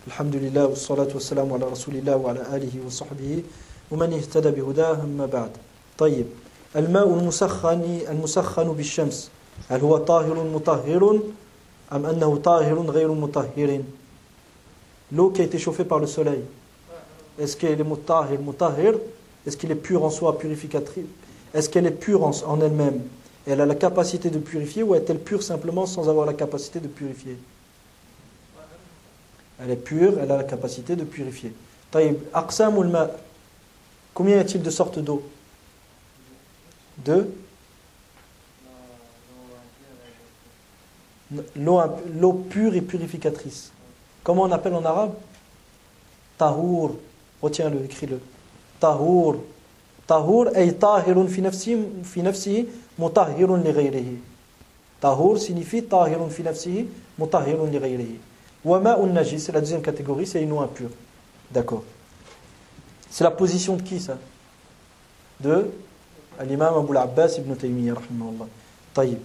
Alhamdulillah, wa salatu wa salam ala rasulillah wa ala alihi wa sahbihi wa man ihtada bihudah amma ba'd. طيب الماء المسخن بالشمس هل هو طاهر مطهر أم أنه طاهر غير مطهر؟ L'eau qui a été chauffée par le soleil, est-ce qu'elle est mutahhir? Est-ce qu'elle est pure en soi, purificatrice? Est-ce qu'elle est pure en elle-même? Elle a la capacité de purifier ou est-elle pure simplement sans avoir la capacité de purifier? Elle est pure, elle a la capacité de purifier. طيب أقسام الماء, combien y a-t-il de sortes d'eau? Deux. L'eau pure et purificatrice. Comment on appelle en arabe? Tahour. Retiens-le, écris-le. Tahour. Tahour ay tahirun fi nafsihi mutahhirun li ghayrihi. Tahour signifie tahirun fi nafsihi mutahhirun li ghayrihi. Wa ma'un najis, c'est la deuxième catégorie, c'est une eau impure. D'accord. C'est la position de qui ça? De l'imam Abu al-Abbas ibn Taymiyyah rahimahullah. طيب.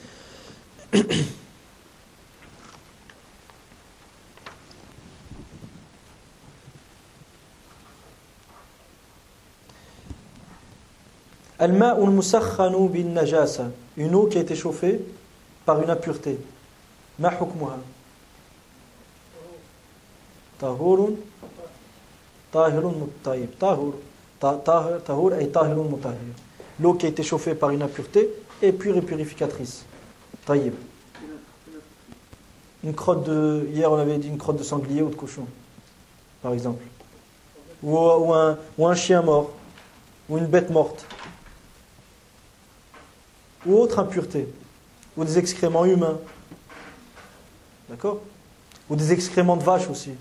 الماء المسخن بالنجاسة, une eau qui a été chauffée par une impureté. ما حكمها؟ طهور طاهر طيب طهور أي طاهر مطهر. L'eau qui a été chauffée par une impureté est pure et purificatrice. طيب. Une crotte de, hier on avait dit une crotte de sanglier ou de cochon, par exemple, ou un chien mort, ou une bête morte, ou autre impureté, ou des excréments humains, d'accord, ou des excréments de vache aussi.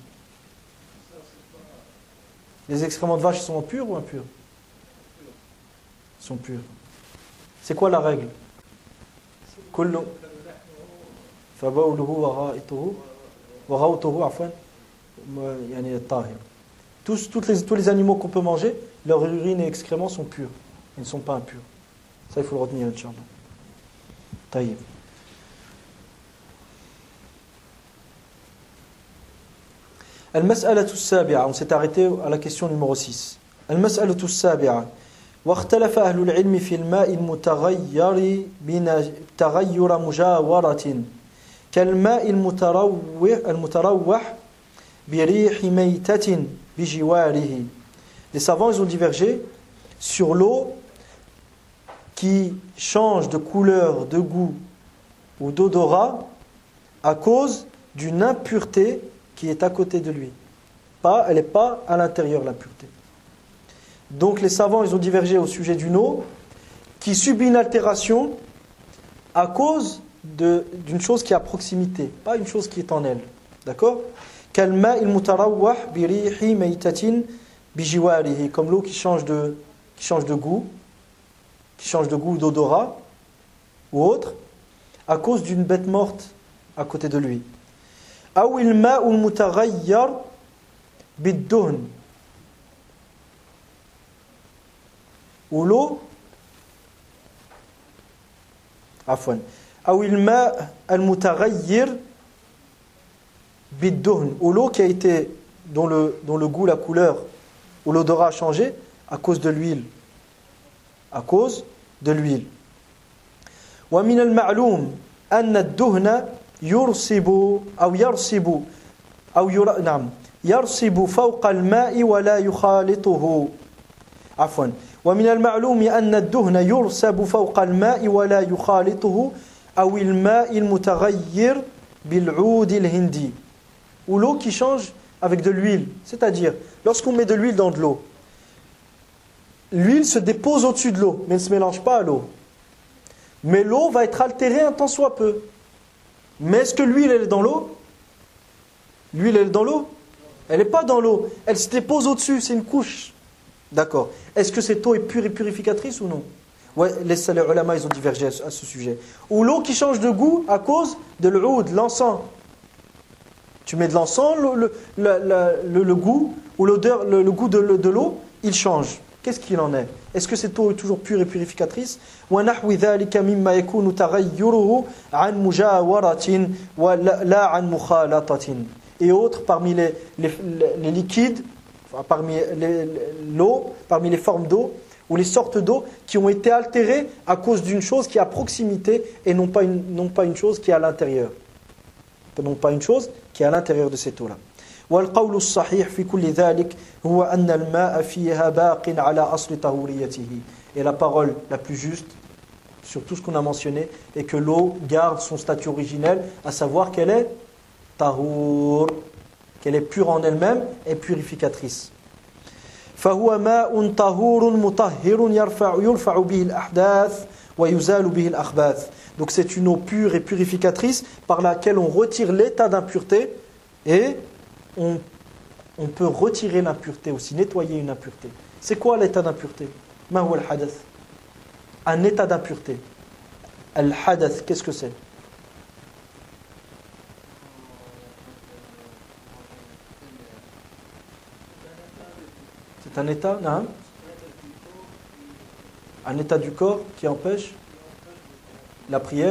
Les excréments de vache sont purs ou impurs? Ils sont purs. C'est quoi la règle? كل فبوله وغائطه وغوطه عفوا يعني الطاهر. Tous les animaux qu'on peut manger, leur urine et excréments sont purs. Ils ne sont pas impurs. Ça, il faut le retenir, Inch'Allah. طيب. المسألة السابعة, on s'est arrêté à la question numéro 6. المسألة السابعة واختلف أهل العلم في الماء المتغير تغير مجاورة كالماء المتروح بريح ميتة بجواره. Les savants ils ont divergé sur l'eau qui change de couleur, de goût ou d'odorat à cause d'une impureté qui est à côté de lui. Elle n'est pas à l'intérieur, l'impureté. Donc les savants ils ont divergé au sujet d'une eau qui subit une altération à cause d'une chose qui est à proximité, pas une chose qui est en elle. D'accord? كالماء المتروح بريح ميتة بجواره, comme l'eau qui change de goût, d'odorat ou autre à cause d'une bête morte à côté de lui. أو الماء المتغير بالدهن, ou l'eau عفوا أو الماء المتغير بالدهن, ou l'eau qui a été dont le goût, la couleur ou l'odorat a changé à cause de l'huile. ومن المعلوم أن الدهن يرسب فوق الماء ولا يخالطه. عفوا. ومن المعلوم أن الدهن يرسب فوق الماء ولا يخالطه أو الماء المتغير بالعود الهندي. Ou l'eau qui change avec de l'huile. C'est-à-dire, lorsqu'on met de l'huile dans de l'eau, l'huile se dépose au-dessus de l'eau, mais elle ne se mélange pas à l'eau. Mais l'eau va être altérée un tant soit peu. Mais est-ce que l'huile, elle est dans l'eau? L'huile, elle est dans l'eau? Elle n'est pas dans l'eau. Elle se dépose au-dessus, c'est une couche. D'accord. Est-ce que cette eau est pure et purificatrice ou non? Ouais, les ulama, ils ont divergé à ce sujet. Ou l'eau qui change de goût à cause de l'oud, l'encens. Tu mets de l'encens, le goût ou l'odeur, le goût de l'eau, il change. Qu'est-ce qu'il en est? Est-ce que cette eau est toujours pure et purificatrice? وَنَحْوِ ذَلِكَ مِمَّا يَكُونُ تَغَيُّرُهُ عَنْ مُجَاوَرَةٍ وَلَا عَنْ مُخَالَطَةٍ. et autres parmi les liquides, enfin, parmi l'eau, parmi les formes d'eau ou les sortes d'eau qui ont été altérées à cause d'une chose qui est à proximité et non pas une chose qui est à l'intérieur. Non pas une chose qui est à l'intérieur de cette eau-là. والقول الصحيح في كل ذلك هو أن الماء فيها باق على أصل طهوريته. Et la parole la plus juste sur tout ce qu'on a mentionné est que l'eau garde son statut originel, à savoir qu'elle est tahour, qu'elle est pure en elle-même et purificatrice. فهو ماء طهور مطهر يرفع به الأحداث ويزال به الأخباث. Donc c'est une eau pure et purificatrice par laquelle on retire l'état d'impureté et on peut retirer l'impureté aussi, nettoyer une impureté. C'est quoi l'état d'impureté? Ma huwa al-hadath? Un état d'impureté. Al-hadath, qu'est-ce que c'est? C'est un état, non? Un état du corps qui empêche la prière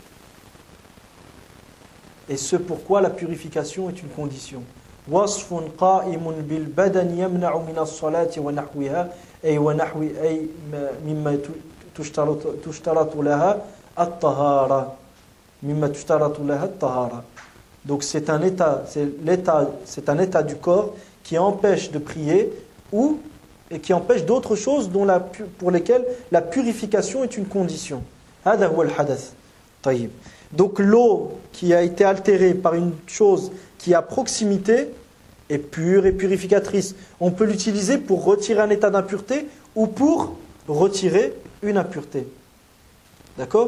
et ce pourquoi la purification est une condition. وصف قائم بالبدن يمنع من الصلاة ونحوها أي ونحو أي مما تشترط لها الطهارة مما تشترط لها الطهارة. Donc c'est un état du corps qui empêche de prier et qui empêche d'autres choses pour lesquelles la purification est une condition. هذا هو الحدث. طيب. Donc l'eau qui a été altérée par une chose qui est à proximité est pure et purificatrice. On peut l'utiliser pour retirer un état d'impureté ou pour retirer une impureté. D'accord?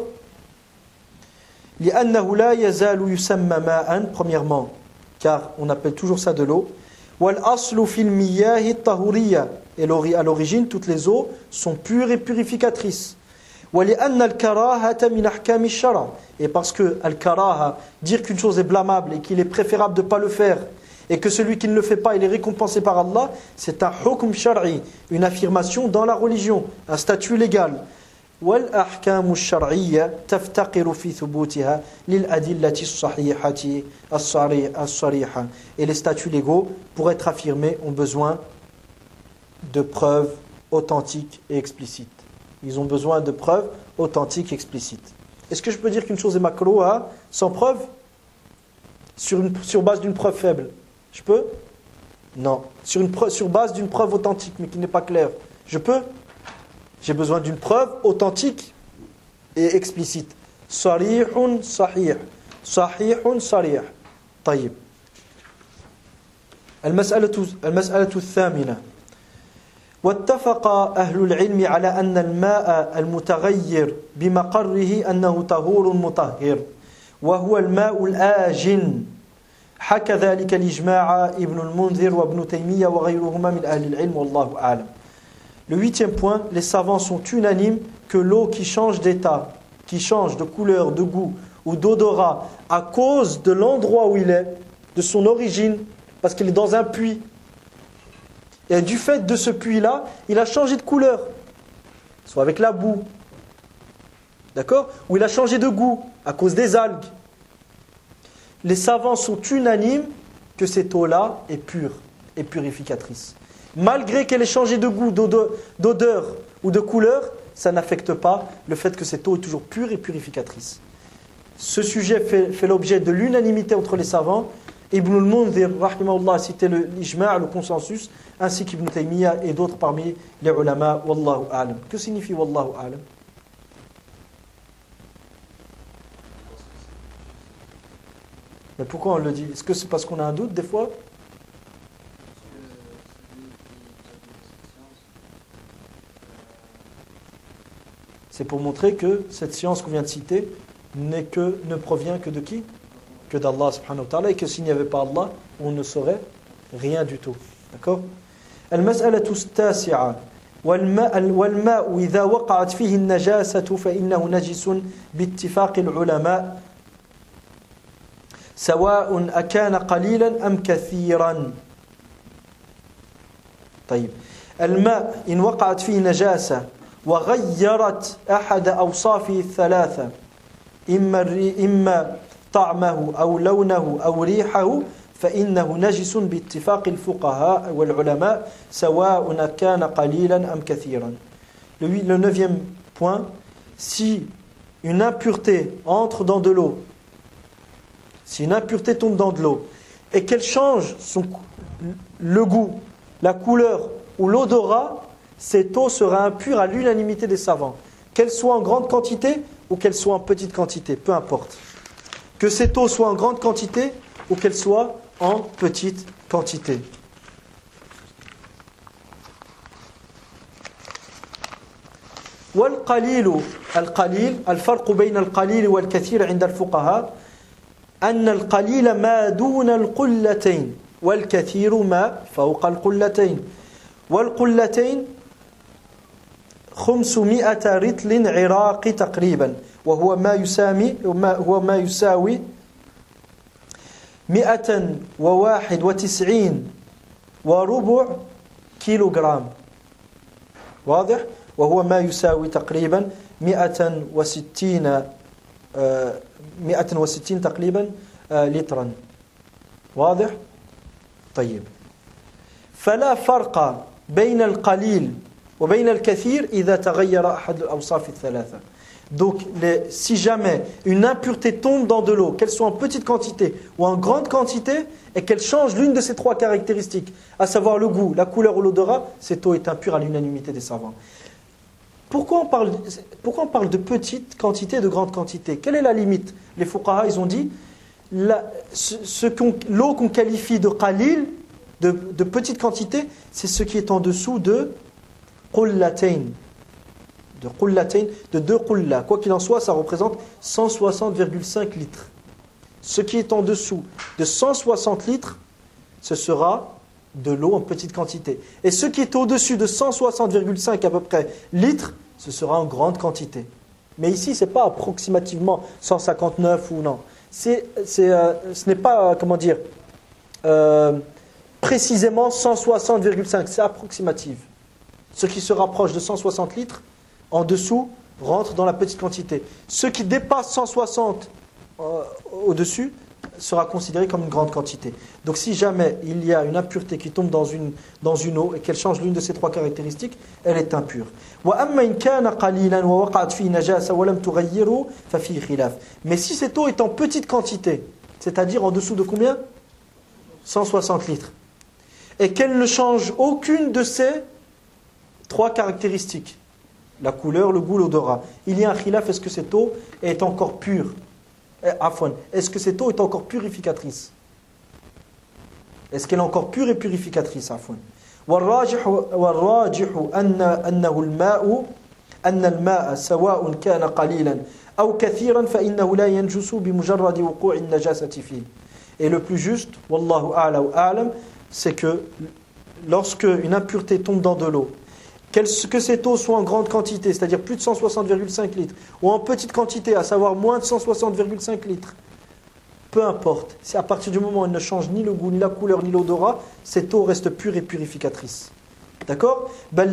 لأنه لا يزال يسمى ماء, premièrement, car on appelle toujours ça de l'eau. والأصل في المياه الطهورية, et à l'origine toutes les eaux sont pures et purificatrices. وَلِأَنَّ الْكَرَاهَةَ مِنْ أَحْكَامِ الشَّرْعِ. Et parce que al-karaha, dire qu'une chose est blâmable et qu'il est préférable de ne pas le faire, et que celui qui ne le fait pas, il est récompensé par Allah, c'est un hukm shar'i, une affirmation dans la religion, un statut légal. وَالْأَحْكَامُ الشَّرْعِيَّةِ تَفْتَقِرُ فِي ثُبُوتِهَا لِلْأَدِلَّةِ الصَّحِيحَةِ الصَّرِيحَةِ. Et les statuts légaux, pour être affirmés, ont besoin de preuves authentiques et explicites. Ils ont besoin de preuves authentiques et explicites. Est-ce que je peux dire qu'une chose est makrouha sans preuve? Sur base d'une preuve faible? Je peux? Non. Sur base d'une preuve authentique mais qui n'est pas claire? Je peux? J'ai besoin d'une preuve authentique et explicite. Sarihun sahih. Sahihun sarih. طيب. المسألة الثامنة. واتفق أهل العلم على أن الماء المتغير بمقره أنه طهور مطهر وهو الماء الآجن. حكى ذلك الإجماع ابن المنذر وابن تيمية وغيرهما من أهل العلم والله أعلم. Le huitième point, les savants sont unanimes que l'eau qui change d'état, qui change de couleur, de goût ou d'odorat à cause de l'endroit où il est, de son origine, parce qu'il est dans un puits, et du fait de ce puits-là, il a changé de couleur, soit avec la boue, d'accord, ou il a changé de goût à cause des algues. Les savants sont unanimes que cette eau-là est pure et purificatrice. Malgré qu'elle ait changé de goût, d'odeur ou de couleur, ça n'affecte pas le fait que cette eau est toujours pure et purificatrice. Ce sujet fait l'objet de l'unanimité entre les savants. Ibn al-Mundhir, rahimahullah, a cité l'ijma', le consensus, ainsi qu'Ibn Taymiyyah et d'autres parmi les ulama. Wallahu a'lam. Que signifie Wallahu a'lam? Mais pourquoi on le dit? Est-ce que c'est parce qu'on a un doute des fois? C'est pour montrer que cette science qu'on vient de citer ne provient que de qui? Que d'Allah subhanahu wa ta'ala, et que s'il n'y avait pas Allah, on ne saurait rien du tout. D'accord? المسألة التاسعة والماء إذا وقعت فيه النجاسة فإنه نجس باتفاق العلماء سواء أكان قليلا أم كثيرا. طيب الماء إن وقعت فيه نجاسة وغيرت أحد أوصافه الثلاثة إما طعمه أو لونه أو ريحه فإنه نجس باتفاق الفقهاء والعلماء سواء كان قليلا أم كثيرا. Le neuvième point, si une impureté entre dans de l'eau, si une impureté tombe dans de l'eau et qu'elle change le goût, la couleur ou l'odorat, cette eau sera impure à l'unanimité des savants. Qu'elle soit en grande quantité ou qu'elle soit en petite quantité, peu importe. Que cette eau soit en grande quantité ou qu'elle soit en petite quantité. والقليل الفرق بين القليل والكثير عند الفقهاء أن القليل ما دون القلتين والكثير ما فوق القلتين والقلتين 500 رطل عراق تقريبا وهو ما يساوي 191 وربع كيلوغرام واضح وهو ما يساوي تقريبا 160 تقريبا لترا واضح طيب فلا فرق بين القليل وبين الكثير إذا تغير أحد الأوصاف الثلاثة. Donc si jamais une impureté tombe dans de l'eau, qu'elle soit en petite quantité ou en grande quantité, et qu'elle change l'une de ces trois caractéristiques, à savoir le goût, la couleur ou l'odorat, cette eau est impure à l'unanimité des savants. Pourquoi on parle de petite quantité et de grande quantité? Quelle est la limite? Les fuqaha, ils ont dit, l'eau qu'on qualifie de qalil, de petite quantité, c'est ce qui est en dessous de qullatayn. De deux qulla. Quoi qu'il en soit, ça représente 160,5 litres. Ce qui est en dessous de 160 litres, ce sera de l'eau en petite quantité. Et ce qui est au-dessus de 160,5 à peu près litres, ce sera en grande quantité. Mais ici, ce n'est pas approximativement 159 ou non. Ce n'est pas, précisément 160,5, c'est approximatif. Ce qui se rapproche de 160 litres, en dessous, rentre dans la petite quantité. Ce qui dépasse 160 au-dessus sera considéré comme une grande quantité. Donc si jamais il y a une impureté qui tombe dans une eau et qu'elle change l'une de ces trois caractéristiques, elle est impure. Mais si cette eau est en petite quantité, c'est-à-dire en dessous de combien? 160 litres. Et qu'elle ne change aucune de ces trois caractéristiques, la couleur, le goût, l'odorat, il y a un khilaf, est-ce que cette eau est encore pure? Est-ce que cette eau est encore purificatrice? Est-ce qu'elle est encore pure et purificatrice? والراجح أن الماء سواء كان قليلا أو كثيرا فإنه لا ينجس بمجرد وقوع النجاسة فيه. Et le plus juste, wallahu a'la wa a'lam, c'est que lorsque une impureté tombe dans de l'eau, que cette eau soit en grande quantité, c'est-à-dire plus de 160,5 litres, ou en petite quantité, à savoir moins de 160,5 litres, peu importe, c'est à partir du moment où elle ne change ni le goût, ni la couleur, ni l'odorat, cette eau reste pure et purificatrice. D'accord?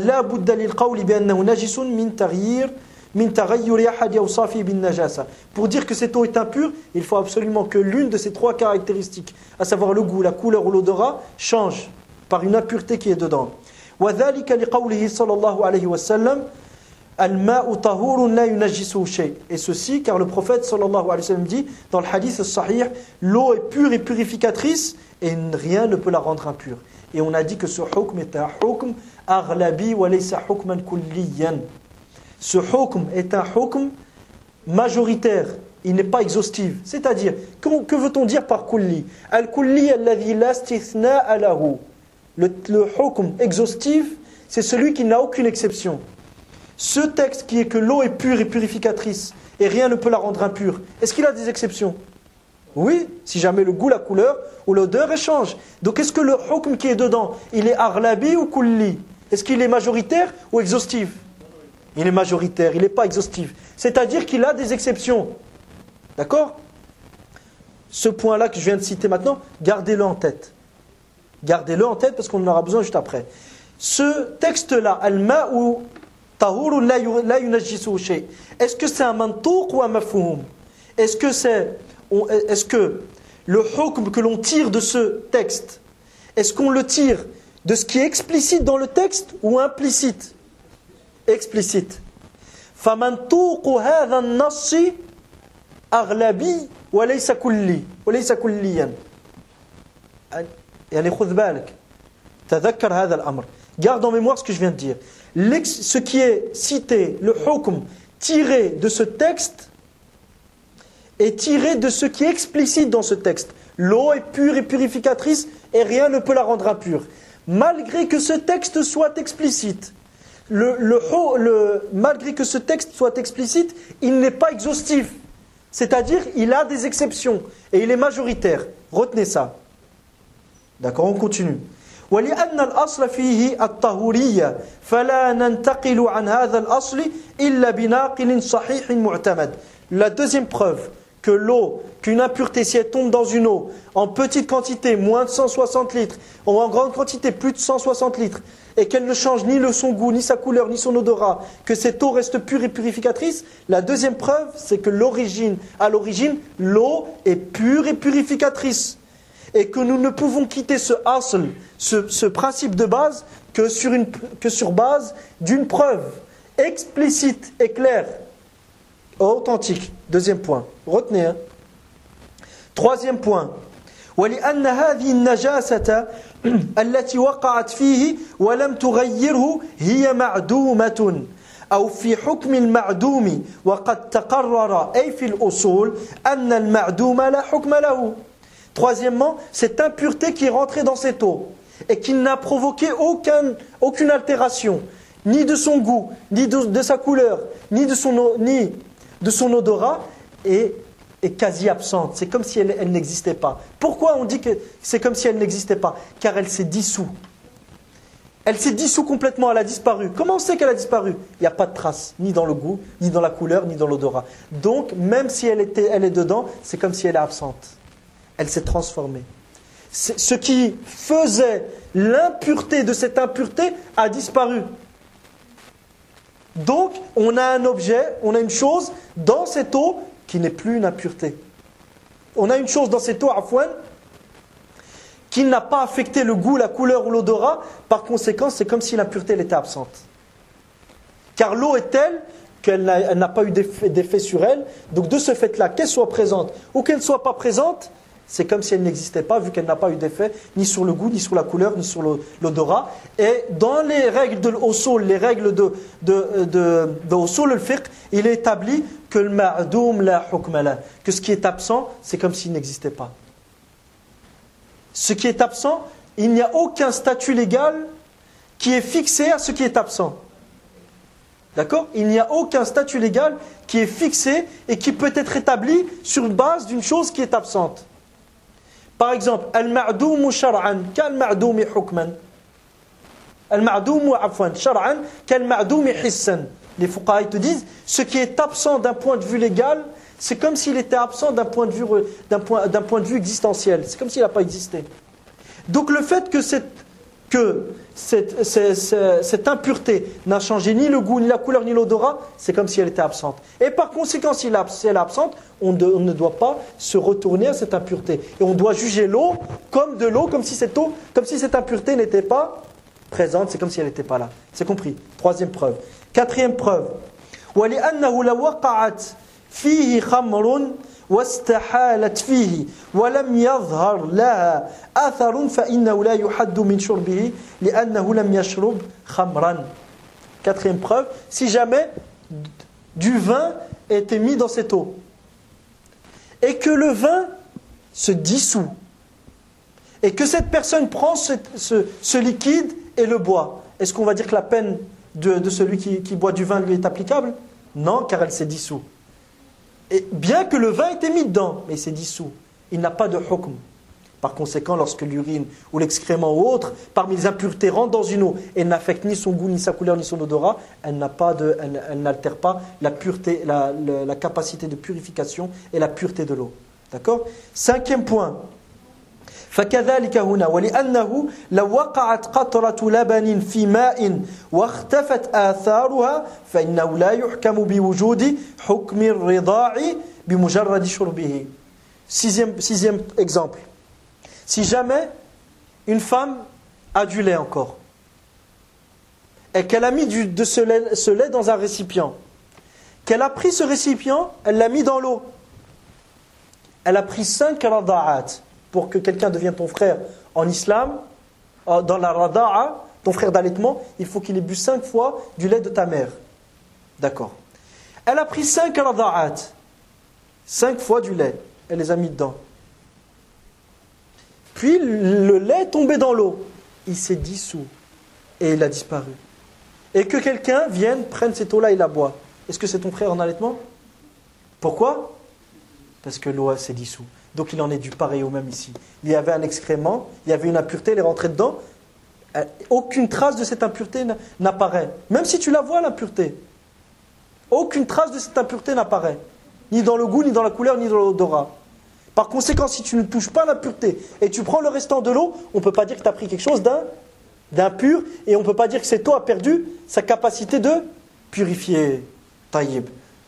Pour dire que cette eau est impure, il faut absolument que l'une de ces trois caractéristiques, à savoir le goût, la couleur ou l'odorat, change par une impureté qui est dedans. وذلك لقوله صلى الله عليه وسلم الماء طهور لا ينجسه شيء. Et ceci car le prophète sallallahu alayhi wa sallam dit dans le hadith sahih, l'eau est pure et purificatrice et rien ne peut la rendre impure. Et on a dit que ce hukm est un hukm aghlabi wa laysa hukman kulliyan. Ce hukm est un hukm majoritaire, il n'est pas exhaustif. C'est-à-dire, que veut-on dire par kulli? Al-kulli alladhi la istithna'a lahu. Le hukm exhaustif, c'est celui qui n'a aucune exception. Ce texte qui est que l'eau est pure et purificatrice et rien ne peut la rendre impure, est-ce qu'il a des exceptions? Oui, si jamais le goût, la couleur ou l'odeur échangent. Donc est-ce que le hukm qui est dedans, il est aghlabi ou kulli? Est-ce qu'il est majoritaire ou exhaustif? Il est majoritaire, il n'est pas exhaustif. C'est-à-dire qu'il a des exceptions. D'accord? Ce point-là que je viens de citer maintenant, gardez-le en tête. Gardez-le en tête parce qu'on en aura besoin juste après. Ce texte-là, al-ma'u tahurun la yunajjisuhu shay', est-ce que c'est un mantuq ou un mafhum? Est-ce que le hukm que l'on tire de ce texte, est-ce qu'on le tire de ce qui est explicite dans le texte ou implicite? Explicite. فَمَنْطُوقُ هَذَا النَّصِّ أَغْلَبِي وَلَيْسَ كُلِّي وَلَيْسَ كُلِّيًا. يعني خذ بالك تذكر هذا الأمر. Garde en mémoire ce que je viens de dire. Ce qui est cité, le hukm tiré de ce texte, est tiré de ce qui est explicite dans ce texte. L'eau est pure et purificatrice et rien ne peut la rendre impure. Malgré que ce texte soit explicite, malgré que ce texte soit explicite, il n'est pas exhaustif. C'est-à-dire, il a des exceptions et il est majoritaire. Retenez ça. D'accord, on continue. ولأن الأصل فيه الطهورية فلا ننتقل عن هذا الأصل إلا بناقل صحيح معتمد. La deuxième preuve que l'eau, qu'une impureté, si elle tombe dans une eau en petite quantité, moins de 160 litres, ou en grande quantité, plus de 160 litres, et qu'elle ne change ni son goût, ni sa couleur, ni son odorat, que cette eau reste pure et purificatrice, la deuxième preuve, c'est que à l'origine, l'eau est pure et purificatrice. Et que nous ne pouvons quitter ce asl, ce principe de base, que sur base d'une preuve explicite et claire, authentique. Deuxième point. Retenez. Hein. Troisième point. ولأن هذه النجاسة التي وقعت فيه ولم تغيره هي معدومة أو في حكم المعدوم وقد تقرر أي في الأصول أن المعدوم لا حكم له. Troisièmement, cette impureté qui est rentrée dans cette eau et qui n'a provoqué aucune altération, ni de son goût, ni de sa couleur, ni de son odorat, est quasi absente. C'est comme si elle n'existait pas. Pourquoi on dit que c'est comme si elle n'existait pas? Car elle s'est dissoute. Elle s'est dissoute complètement, elle a disparu. Comment on sait qu'elle a disparu? Il n'y a pas de trace, ni dans le goût, ni dans la couleur, ni dans l'odorat. Donc, même si elle est dedans, c'est comme si elle est absente. Elle s'est transformée. Ce qui faisait l'impureté de cette impureté a disparu. Donc, on a un objet, on a une chose dans cette eau qui n'est plus une impureté. On a une chose dans cette eau, afouane, qui n'a pas affecté le goût, la couleur ou l'odorat. Par conséquent, c'est comme si l'impureté elle était absente. Car l'eau est telle qu'elle n'a pas eu d'effet sur elle. Donc, de ce fait-là, qu'elle soit présente ou qu'elle ne soit pas présente, c'est comme si elle n'existait pas, vu qu'elle n'a pas eu d'effet ni sur le goût, ni sur la couleur, ni sur l'odorat. Et dans les règles de l'usul, les règles de usul al-fiqh, il est établi que le ma'doum la hukma la, que ce qui est absent, c'est comme s'il n'existait pas. Ce qui est absent, il n'y a aucun statut légal qui est fixé à ce qui est absent. D'accord? Il n'y a aucun statut légal qui est fixé et qui peut être établi sur base d'une chose qui est absente. Par exemple, al-ma'doum shar'an kal-ma'doum hukman. Al-ma'doum afwan shar'an kal-ma'doum hissan. Les fuqaha te disent ce qui est absent d'un point de vue légal, c'est comme s'il était absent d'un point de vue existentiel. C'est comme s'il n'a pas existé. Donc le fait que cette impureté n'a changé ni le goût, ni la couleur, ni l'odorat, c'est comme si elle était absente. Et par conséquent, si elle est absente, on ne doit pas se retourner à cette impureté. Et on doit juger l'eau comme de l'eau, comme si cette impureté n'était pas présente, c'est comme si elle n'était pas là. C'est compris. Troisième preuve. Quatrième preuve. وَلِأَنَّهُ لَوَقَعَتْ فِيهِ خَمْرٌ واستحالت فيه ولم يظهر لها أثر فإنه لا يحد من شربه لأنه لم يشرب خمرا. Quatrième preuve, si jamais du vin était mis dans cette eau et que le vin se dissout et que cette personne prend ce liquide et le boit, est-ce qu'on va dire que la peine de celui qui boit du vin lui est applicable? Non, car elle s'est dissoute. Et bien que le vin était mis dedans, mais il s'est dissous, il n'a pas de hukm. Par conséquent, lorsque l'urine ou l'excrément ou autre, parmi les impuretés rentrent dans une eau et n'affecte ni son goût, ni sa couleur, ni son odorat, elle n'altère pas la pureté, la capacité de purification et la pureté de l'eau. D'accord? Cinquième point. فكذلك هنا ولأنه لو وقعت قطرة لبن في ماء واختفت آثارها فإنه لا يحكم بوجود حكم الرضاع بمجرد شربه. Sixième exemple. Si jamais une femme a du lait encore, et qu'elle a mis de ce lait dans un récipient, qu'elle a pris ce récipient, elle l'a mis dans l'eau, elle a pris 5 rada'at. Pour que quelqu'un devienne ton frère en islam, dans la rada'a, ton frère d'allaitement, il faut qu'il ait bu 5 fois du lait de ta mère. D'accord. Elle a pris 5 rada'at, 5 fois du lait, elle les a mis dedans. Puis le lait est tombé dans l'eau, il s'est dissous et il a disparu. Et que quelqu'un vienne, prenne cette eau-là et la boit. Est-ce que c'est ton frère en allaitement? Pourquoi? Parce que l'eau s'est dissous. Donc il en est du pareil au même ici. Il y avait un excrément, il y avait une impureté, elle est rentrée dedans. Aucune trace de cette impureté n'apparaît. Même si tu la vois, l'impureté. Aucune trace de cette impureté n'apparaît. Ni dans le goût, ni dans la couleur, ni dans l'odorat. Par conséquent, si tu ne touches pas l'impureté et tu prends le restant de l'eau, on ne peut pas dire que tu as pris quelque chose d'impur et on ne peut pas dire que cette eau a perdu sa capacité de purifier. Taïb.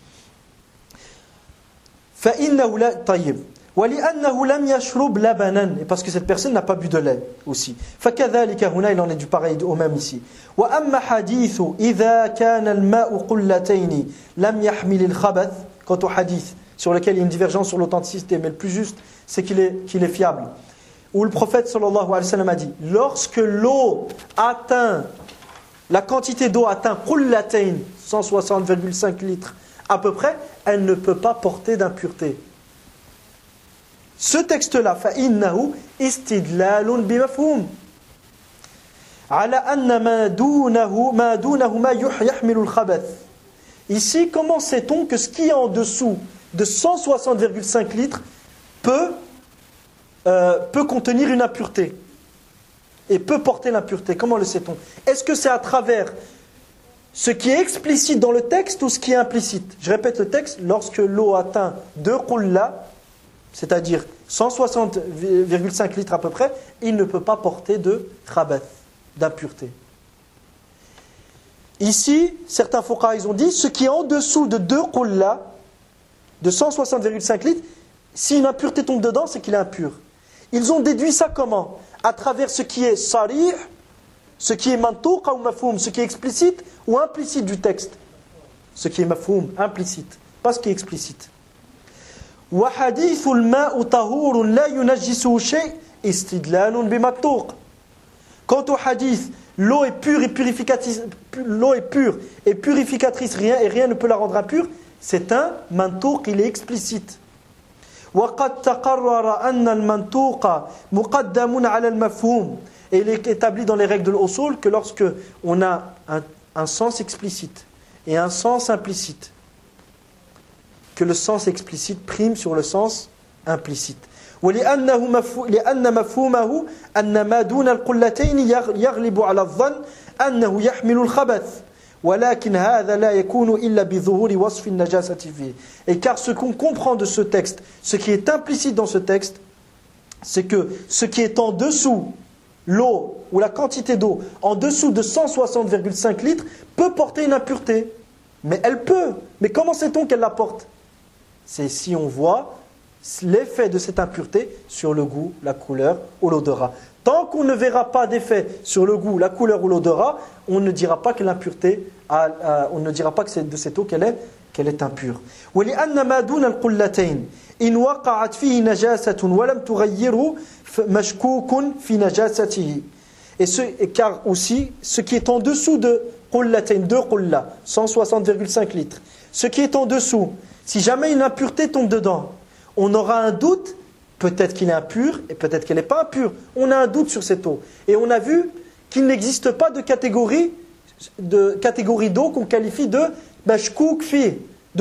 فَإِنَّهُ لَا طيب وَلِأَنَّهُ لَمْ يَشْرُبْ لَبَنًا et parce que cette personne n'a pas bu de lait aussi. فَكَذَلِكَ هُنَا il en est du pareil au même ici. وَأَمَّا حَدِيثُ إِذَا كَانَ الْمَاءُ قُلَّتَيْنِ لَمْ يَحْمِلِ الْخَبَث. Quant au hadith sur lequel il y a une divergence sur l'authenticité, mais le plus juste c'est qu'il est fiable. Où le prophète sallallahu alayhi wa sallam a dit, lorsque l'eau atteint, la quantité d'eau atteint qullatayn, 160,5 litres à peu près, elle ne peut pas porter d'impureté. Ce texte-là, فَإِنَّهُ إِسْتِدْلَالٌ بِمَفْهُومٍ عَلَى أَنَّ مَا دُونَهُ مَا يَحْمِلُ الْخَبَثِ. Ici, comment sait-on que ce qui est en dessous de 160,5 litres peut contenir une impureté et peut porter l'impureté? Comment le sait-on? Est-ce que c'est à travers ce qui est explicite dans le texte ou ce qui est implicite? Je répète le texte, lorsque l'eau atteint 2 qulla, c'est-à-dire 160,5 litres à peu près, il ne peut pas porter de khabath, d'impureté. Ici, certains fuqaha, ils ont dit, ce qui est en dessous de 2 qulla, de 160,5 litres, si une impureté tombe dedans, c'est qu'il est impur. Ils ont déduit ça comment? À travers ce qui est sarih, ce qui est mantouq ou mafhoum, ce qui est explicite ou implicite du texte. Ce qui est mafhoum, implicite, pas ce qui est explicite. Wa hadithul ma'u tahurun la yunajjisuhu shay' istidlalun bimattuq. Quant au hadith, l'eau est pure et purificatrice, rien ne peut la rendre impure, c'est un mantouq, il est explicite. وقد تقرر أن المنطوق مقدم على المفهوم. Et il est établi dans les règles de l'usul que lorsque on a un sens explicite et un sens implicite, que le sens explicite prime sur le sens implicite. ولأن مفهومه أن ما دون القلتين يغلب على الظن أنه يحمل الخبث. ولكن هذا لا يكون إلا بظهور وصف النجاسة فيه. Et car ce qu'on comprend de ce texte, ce qui est implicite dans ce texte, c'est que ce qui est en dessous, l'eau ou la quantité d'eau en dessous de 160,5 litres peut porter une impureté. Mais elle peut. Mais comment sait-on qu'elle la porte? C'est si on voit l'effet de cette impureté sur le goût, la couleur ou l'odorat. Tant qu'on ne verra pas d'effet sur le goût, la couleur ou l'odorat, on ne dira pas que l'impureté, on ne dira pas que c'est de cette eau qu'elle est impure. وَلِأَنَّ مَا دُونَ الْقُلَّتَيْنِ إِنْ وَقَعَتْ فِيهِ نَجَاسَةٌ وَلَمْ تُغَيِّرْهُ مَشْكُوكٌ فِي نَجَاسَتِهِ. Et car aussi, ce qui est en dessous de qullatayn, 2 qulla, 160,5 litres, ce qui est en dessous, si jamais une impureté tombe dedans, on aura un doute. Peut-être qu'il est impur et peut-être qu'elle n'est pas impure. On a un doute sur cette eau. Et on a vu qu'il n'existe pas de catégorie d'eau qu'on qualifie de mashkouk fi,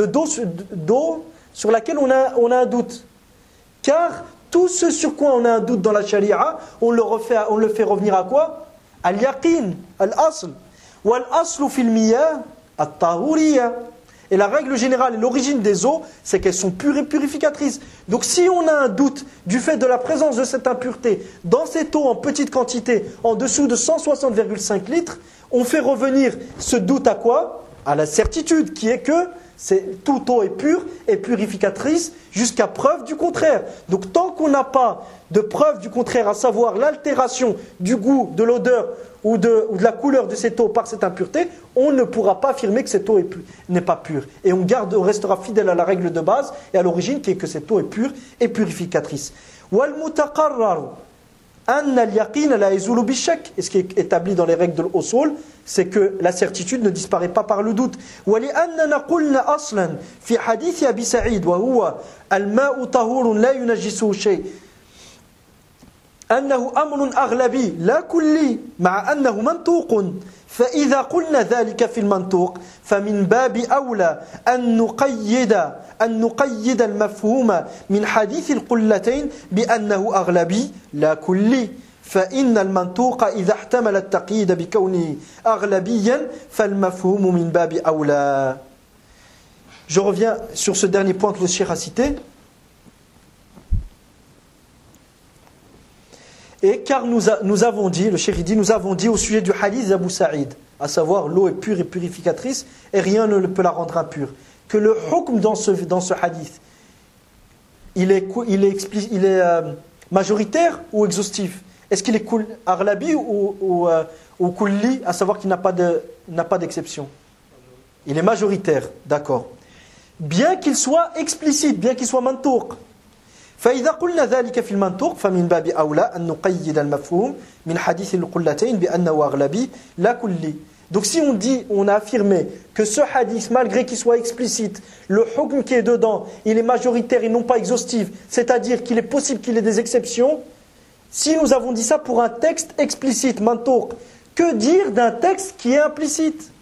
d'eau sur laquelle on a un doute. Car tout ce sur quoi on a un doute dans la sharia, on le fait revenir à quoi? Al-yaqin, al-asl. Wal-aslu fil miyah, at-tahuriyah. Et la règle générale et l'origine des eaux, c'est qu'elles sont pures et purificatrices. Donc si on a un doute du fait de la présence de cette impureté dans cette eau en petite quantité, en dessous de 160,5 litres, on fait revenir ce doute à quoi? À la certitude, qui est que Toute eau est pure et purificatrice jusqu'à preuve du contraire. Donc tant qu'on n'a pas de preuve du contraire, à savoir l'altération du goût, de l'odeur ou de la couleur de cette eau par cette impureté, on ne pourra pas affirmer que cette eau n'est pas pure. Et on restera fidèle à la règle de base et à l'origine qui est que cette eau est pure et purificatrice. Et ce qui est établi dans les règles de l'usul, c'est que la certitude ne disparaît pas par le doute. ولأننا قلنا أصلا في حديث أبي سعيد وهو الماء طهور لا ينجسه شيء أنه أمر أغلبي لا كلي مع أنه منطوق فإذا قلنا ذلك في المنطوق فمن باب أولى أن نقيد المفهوم من حديث القلتين بأنه أغلبي لا كلي فإن المنطوق إذا احتمل التقييد بكونه أغلبيا فالمفهوم من باب أولى. Je reviens sur ce dernier point que le Cheikh a cité. Et car nous avons dit, le Cheikh dit, nous avons dit au sujet du hadith d'Abu Saïd, à savoir l'eau est pure et purificatrice et rien ne peut la rendre impure, que le hukm dans ce hadith, il est majoritaire ou exhaustif? Est-ce qu'il est aghlabi ou kulli, à savoir qu'il n'a pas d'exception? Il est majoritaire, d'accord. Bien qu'il soit explicite, bien qu'il soit mantouk. فإذا قلنا ذلك في المنطوق فمن باب أولى أن نقيد المفهوم من حديث القلتين بأنه أغلبي لا كلي. Donc si on a affirmé que ce hadith, malgré qu'il soit explicite, le hukm qui est dedans, il est majoritaire et non pas exhaustif, c'est-à-dire qu'il est possible qu'il ait des exceptions, si nous avons dit ça pour un texte explicite, mantouk, que dire d'un texte qui est implicite?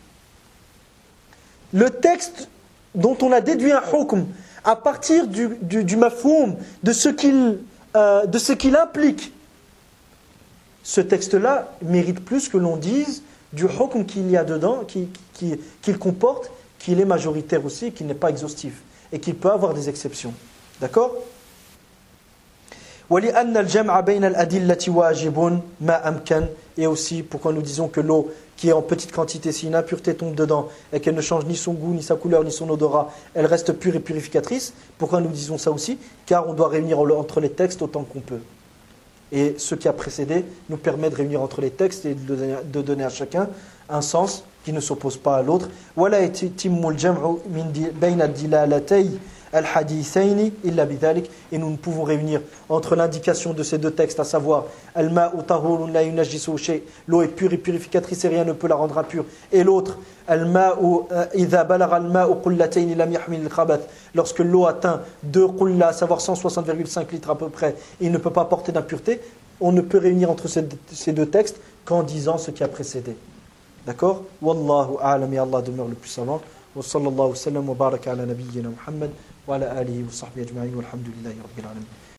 Le texte dont on a déduit un hukm à partir du mafhoum, de ce qu'il implique, ce texte-là mérite plus que l'on dise du hukm qu'il y a dedans, qu'il comporte, qu'il est majoritaire aussi, qu'il n'est pas exhaustif, et qu'il peut avoir des exceptions. D'accord? وَلِأَنَّ الْجَمْعَ بَيْنَ الْأَدِلَّةِ وَاجِبٌ مَا أَمْكَنَ. Et aussi, pourquoi nous disons que l'eau qui est en petite quantité, si une impureté tombe dedans et qu'elle ne change ni son goût, ni sa couleur, ni son odorat, elle reste pure et purificatrice. Pourquoi nous disons ça aussi? Car on doit réunir entre les textes autant qu'on peut. Et ce qui a précédé nous permet de réunir entre les textes et de donner à chacun un sens qui ne s'oppose pas à l'autre. وَلَا يَتِمُّ الْجَمْعُ بَيْنَ الدِّلَالَتَيْنِ الْحَدِيثَيْنِ إِلَّا بِذَلِكَ. Et nous ne pouvons réunir entre l'indication de ces deux textes, à savoir al-ma'u tahurun la yunajjisuhu shay, l'eau est pure et purificatrice et rien ne peut la rendre impure, et l'autre al-ma'u idha balagha al-ma'u qullatayn lam yahmil al-khabath, lorsque l'eau atteint 2 qulla, à savoir 160,5 litres à peu près, il ne peut pas porter d'impureté. On ne peut réunir entre ces deux textes qu'en disant ce qui a précédé. D'accord? Wallahu a'lam, et Allah demeure le plus savant. Wa sallallahu sallam wa baraka ala nabiyyina Muhammad wa ala alihi wa sahbihi ajma'in walhamdulillahi rabbil alamin.